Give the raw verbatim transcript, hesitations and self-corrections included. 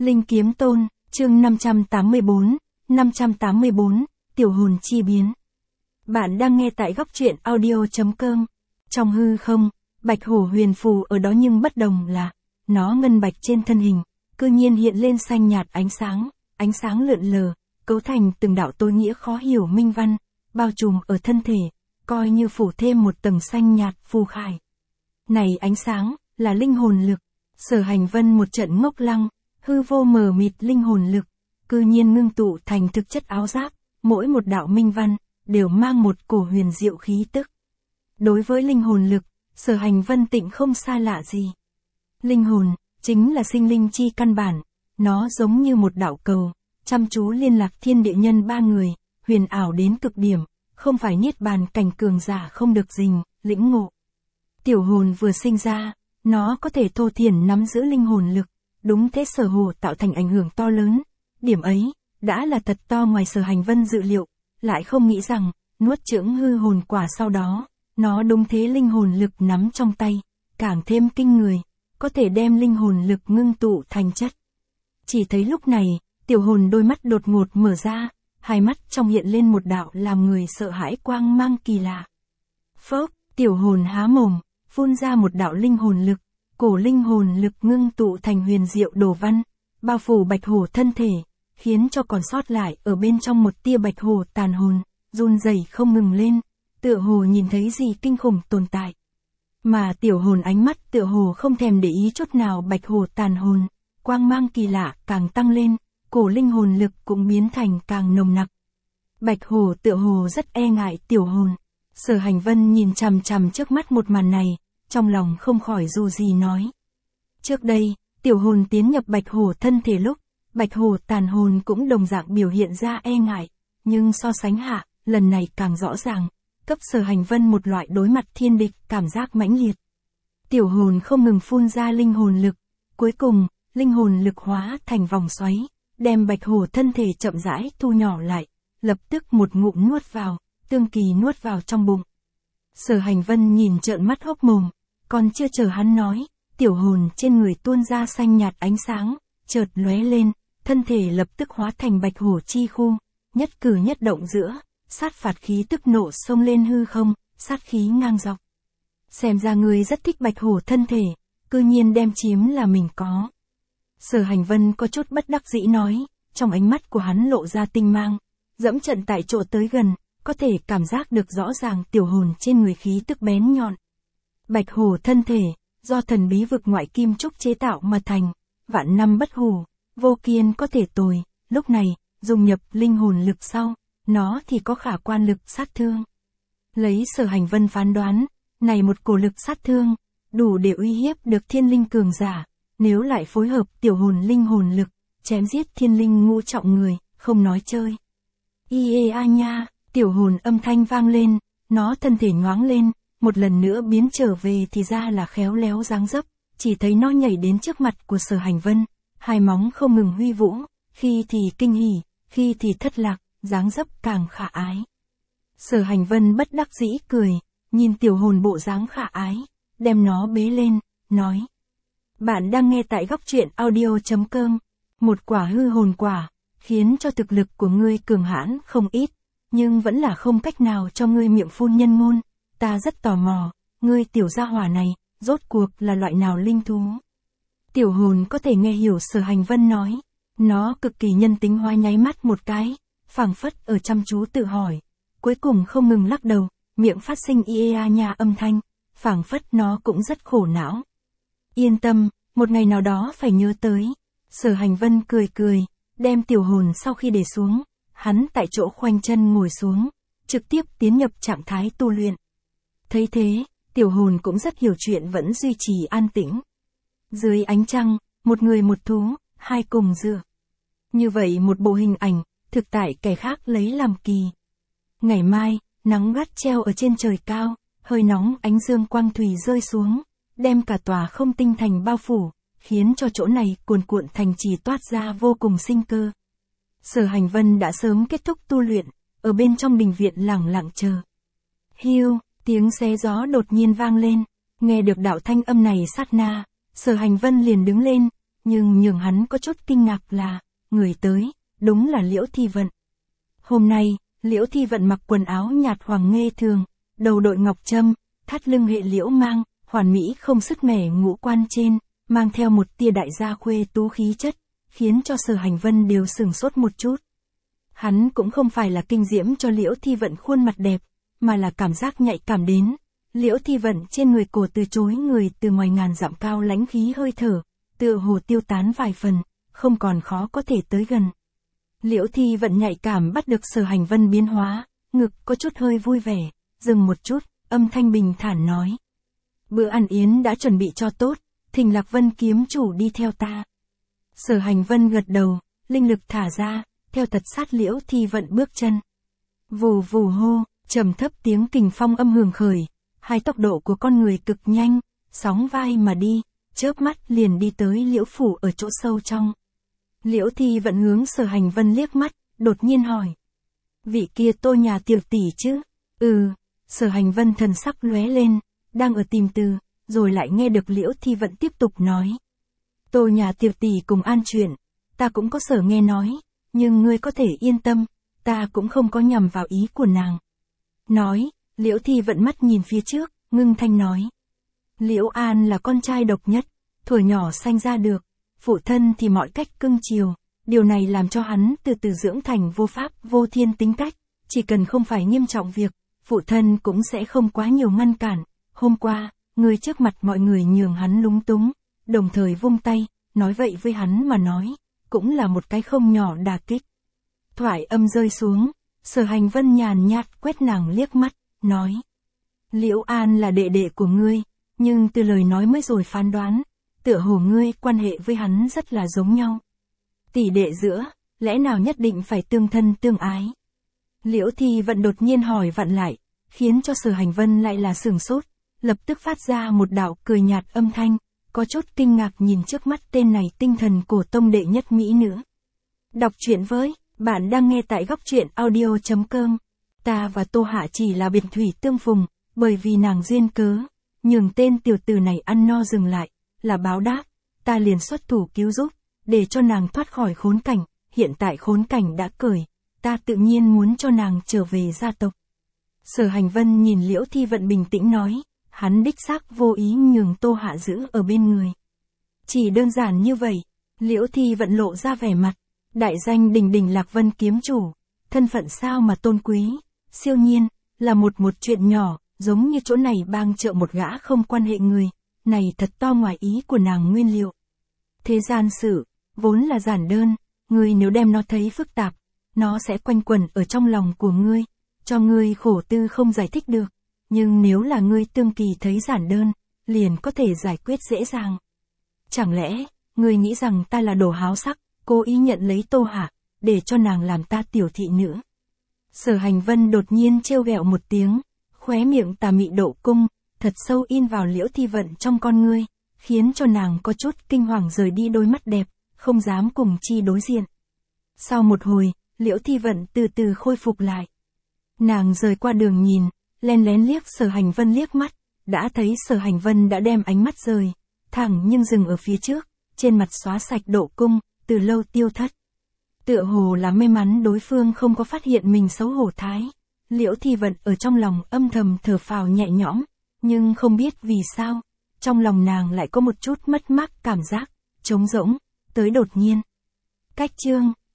Linh Kiếm Tôn, chương năm trăm tám mươi tư, năm trăm tám mươi tư, Tiểu hồn chi biến. Bạn đang nghe tại góc truyện audio chấm com. Trong hư không, bạch hổ huyền phù ở đó nhưng bất đồng là, nó ngân bạch trên thân hình, cư nhiên hiện lên xanh nhạt ánh sáng, ánh sáng lượn lờ, cấu thành từng đạo tối nghĩa khó hiểu minh văn, bao trùm ở thân thể, coi như phủ thêm một tầng xanh nhạt phù khải. Này ánh sáng, là linh hồn lực. Sở Hành Vân một trận ngốc lăng, hư vô mờ mịt linh hồn lực, cư nhiên ngưng tụ thành thực chất áo giáp, mỗi một đạo minh văn, đều mang một cổ huyền diệu khí tức. Đối với linh hồn lực, Sở Hành Vân tịnh không xa lạ gì. Linh hồn, chính là sinh linh chi căn bản, nó giống như một đạo cầu, chăm chú liên lạc thiên địa nhân ba người, huyền ảo đến cực điểm, không phải niết bàn cảnh cường giả không được rình, lĩnh ngộ. Tiểu hồn vừa sinh ra, nó có thể thô thiển nắm giữ linh hồn lực, đúng thế Sở Hổ tạo thành ảnh hưởng to lớn, điểm ấy, đã là thật to ngoài Sở Hành Vân dự liệu, lại không nghĩ rằng, nuốt chửng hư hồn quả sau đó, nó đúng thế linh hồn lực nắm trong tay, càng thêm kinh người, có thể đem linh hồn lực ngưng tụ thành chất. Chỉ thấy lúc này, tiểu hồn đôi mắt đột ngột mở ra, hai mắt trong hiện lên một đạo làm người sợ hãi quang mang kỳ lạ. Phốc, tiểu hồn há mồm, phun ra một đạo linh hồn lực, cổ linh hồn lực ngưng tụ thành huyền diệu đồ văn, bao phủ bạch hổ thân thể, khiến cho còn sót lại ở bên trong một tia bạch hổ tàn hồn, run rẩy không ngừng lên, tựa hồ nhìn thấy gì kinh khủng tồn tại. Mà tiểu hồn ánh mắt tựa hồ không thèm để ý chút nào bạch hổ tàn hồn, quang mang kỳ lạ càng tăng lên, cổ linh hồn lực cũng biến thành càng nồng nặc. Bạch hổ tựa hồ rất e ngại tiểu hồn. Sở Hành Vân nhìn chằm chằm trước mắt một màn này, trong lòng không khỏi dù gì nói. Trước đây, tiểu hồn tiến nhập bạch hổ thân thể lúc, bạch hổ tàn hồn cũng đồng dạng biểu hiện ra e ngại, nhưng so sánh hạ, lần này càng rõ ràng, cấp Sở Hành Vân một loại đối mặt thiên địch cảm giác mãnh liệt. Tiểu hồn không ngừng phun ra linh hồn lực, cuối cùng, linh hồn lực hóa thành vòng xoáy, đem bạch hổ thân thể chậm rãi thu nhỏ lại, lập tức một ngụm nuốt vào, tương kỳ nuốt vào trong bụng. Sở Hành Vân nhìn trợn mắt hốc mồm, còn chưa chờ hắn nói, tiểu hồn trên người tuôn ra xanh nhạt ánh sáng, chợt lóe lên, thân thể lập tức hóa thành bạch hổ chi khu, nhất cử nhất động giữa, sát phạt khí tức nộ xông lên hư không, sát khí ngang dọc. Xem ra người rất thích bạch hổ thân thể, cư nhiên đem chiếm là mình có. Sở Hành Vân có chút bất đắc dĩ nói, trong ánh mắt của hắn lộ ra tinh mang, dẫm trận tại chỗ tới gần, có thể cảm giác được rõ ràng tiểu hồn trên người khí tức bén nhọn. Bạch hổ thân thể, do thần bí vực ngoại kim trúc chế tạo mà thành, vạn năm bất hủ, vô kiên có thể tồi, lúc này, dùng nhập linh hồn lực sau, nó thì có khả quan lực sát thương. Lấy Sở Hành Vân phán đoán, này một cổ lực sát thương, đủ để uy hiếp được thiên linh cường giả, nếu lại phối hợp tiểu hồn linh hồn lực, chém giết thiên linh ngũ trọng người, không nói chơi. Ie a nha, tiểu hồn âm thanh vang lên, nó thân thể nhoáng lên, một lần nữa biến trở về thì ra là khéo léo dáng dấp, chỉ thấy nó nhảy đến trước mặt của Sở Hành Vân, hai móng không ngừng huy vũ, khi thì kinh hỉ, khi thì thất lạc, dáng dấp càng khả ái. Sở Hành Vân bất đắc dĩ cười, nhìn tiểu hồn bộ dáng khả ái, đem nó bế lên, nói. Bạn đang nghe tại góc truyện audio chấm com, một quả hư hồn quả, khiến cho thực lực của ngươi cường hãn không ít, nhưng vẫn là không cách nào cho ngươi miệng phun nhân ngôn, ta rất tò mò, ngươi tiểu gia hỏa này, rốt cuộc là loại nào linh thú. Tiểu hồn có thể nghe hiểu Sở Hành Vân nói, nó cực kỳ nhân tính hóa nháy mắt một cái, phảng phất ở chăm chú tự hỏi, cuối cùng không ngừng lắc đầu, miệng phát sinh ia nha âm thanh, phảng phất nó cũng rất khổ não. Yên tâm, một ngày nào đó phải nhớ tới. Sở Hành Vân cười cười, đem tiểu hồn sau khi để xuống, hắn tại chỗ khoanh chân ngồi xuống, trực tiếp tiến nhập trạng thái tu luyện. Thấy thế, tiểu hồn cũng rất hiểu chuyện vẫn duy trì an tĩnh. Dưới ánh trăng, một người một thú, hai cùng dựa. Như vậy một bộ hình ảnh, thực tại kẻ khác lấy làm kỳ. Ngày mai, nắng gắt treo ở trên trời cao, hơi nóng ánh dương quang thủy rơi xuống, đem cả tòa không tinh thành bao phủ, khiến cho chỗ này cuồn cuộn thành trì toát ra vô cùng sinh cơ. Sở Hành Vân đã sớm kết thúc tu luyện, ở bên trong đình viện lẳng lặng chờ. Hiu, tiếng xé gió đột nhiên vang lên, nghe được đạo thanh âm này sát na, Sở Hành Vân liền đứng lên, nhưng nhường hắn có chút kinh ngạc là, người tới, đúng là Liễu Thi Vận. Hôm nay, Liễu Thi Vận mặc quần áo nhạt hoàng nghê thường, đầu đội ngọc trâm, thắt lưng hệ liễu mang, hoàn mỹ không sứt mẻ ngũ quan trên, mang theo một tia đại gia khuê tú khí chất, khiến cho Sở Hành Vân đều sửng sốt một chút. Hắn cũng không phải là kinh diễm cho Liễu Thi Vận khuôn mặt đẹp, mà là cảm giác nhạy cảm đến. Liễu Thi Vận trên người cổ từ chối người từ ngoài ngàn dặm cao lãnh khí hơi thở, tựa hồ tiêu tán vài phần, không còn khó có thể tới gần. Liễu Thi Vận nhạy cảm bắt được Sở Hành Vân biến hóa, ngực có chút hơi vui vẻ, dừng một chút, âm thanh bình thản nói. Bữa ăn yến đã chuẩn bị cho tốt, thỉnh Lạc Vân kiếm chủ đi theo ta. Sở Hành Vân gật đầu, linh lực thả ra, theo tật sát Liễu Thi Vận bước chân. Vù vù hô, trầm thấp tiếng kình phong âm hưởng khởi, hai tốc độ của con người cực nhanh, sóng vai mà đi, chớp mắt liền đi tới Liễu phủ ở chỗ sâu trong. Liễu Thi Vận hướng Sở Hành Vân liếc mắt, đột nhiên hỏi. Vị kia Tô nhà tiểu tỷ chứ? Ừ, Sở Hành Vân thần sắc lóe lên, đang ở tìm từ, rồi lại nghe được Liễu Thi Vận tiếp tục nói. Tô nhà tiểu tỷ cùng an chuyện, ta cũng có sở nghe nói, nhưng ngươi có thể yên tâm, ta cũng không có nhầm vào ý của nàng. Nói, Liễu Thi Vận mắt nhìn phía trước, ngưng thanh nói. Liễu An là con trai độc nhất, thuở nhỏ sanh ra được, phụ thân thì mọi cách cưng chiều, điều này làm cho hắn từ từ dưỡng thành vô pháp, vô thiên tính cách, chỉ cần không phải nghiêm trọng việc, phụ thân cũng sẽ không quá nhiều ngăn cản. Hôm qua, người trước mặt mọi người nhường hắn lúng túng, đồng thời vung tay, nói vậy với hắn mà nói, cũng là một cái không nhỏ đả kích. Thoại âm rơi xuống, Sở Hành Vân nhàn nhạt quét nàng liếc mắt, nói. Liễu An là đệ đệ của ngươi, nhưng từ lời nói mới rồi phán đoán, tựa hồ ngươi quan hệ với hắn rất là giống nhau. Tỷ đệ giữa, lẽ nào nhất định phải tương thân tương ái? Liễu Thi Vận đột nhiên hỏi vặn lại, khiến cho Sở Hành Vân lại là sửng sốt, lập tức phát ra một đạo cười nhạt âm thanh, có chút kinh ngạc nhìn trước mắt tên này tinh thần cổ tông đệ nhất mỹ nữ. Đọc truyện với, bạn đang nghe tại góc truyện audio chấm com. Ta và Tô Hạ chỉ là biệt thủy tương phùng, bởi vì nàng duyên cớ, nhường tên tiểu tử này ăn no dừng lại, là báo đáp, ta liền xuất thủ cứu giúp, để cho nàng thoát khỏi khốn cảnh, hiện tại khốn cảnh đã cởi, ta tự nhiên muốn cho nàng trở về gia tộc. Sở Hành Vân nhìn Liễu Thi Vận bình tĩnh nói, hắn đích xác vô ý nhường Tô Hạ giữ ở bên người. Chỉ đơn giản như vậy, Liễu Thi Vận lộ ra vẻ mặt, đại danh đình đình Lạc Vân kiếm chủ, thân phận sao mà tôn quý, siêu nhiên, là một một chuyện nhỏ, giống như chỗ này bang trợ một gã không quan hệ người, này thật to ngoài ý của nàng nguyên liệu. Thế gian sự, vốn là giản đơn, ngươi nếu đem nó thấy phức tạp, nó sẽ quanh quẩn ở trong lòng của ngươi, cho ngươi khổ tư không giải thích được, nhưng nếu là ngươi tương kỳ thấy giản đơn, liền có thể giải quyết dễ dàng. Chẳng lẽ, ngươi nghĩ rằng ta là đồ háo sắc, cố ý nhận lấy Tô Hạ, để cho nàng làm ta tiểu thị nữ? Sở Hành Vân đột nhiên trêu ghẹo một tiếng, khóe miệng tà mị độ cung, thật sâu in vào Liễu Thi Vận trong con ngươi, khiến cho nàng có chút kinh hoàng rời đi đôi mắt đẹp, không dám cùng chi đối diện. Sau một hồi, Liễu Thi Vận từ từ khôi phục lại. Nàng rời qua đường nhìn, len lén liếc Sở Hành Vân liếc mắt, đã thấy Sở Hành Vân đã đem ánh mắt rời, thẳng nhưng dừng ở phía trước, trên mặt xóa sạch độ cung, từ lâu tiêu thất. Tựa hồ là may mắn đối phương không có phát hiện mình xấu hổ thái. Liễu Thi Vận ở trong lòng âm thầm thở phào nhẹ nhõm, nhưng không biết vì sao, trong lòng nàng lại có một chút mất mát cảm giác, trống rỗng, tới đột nhiên. Cách chương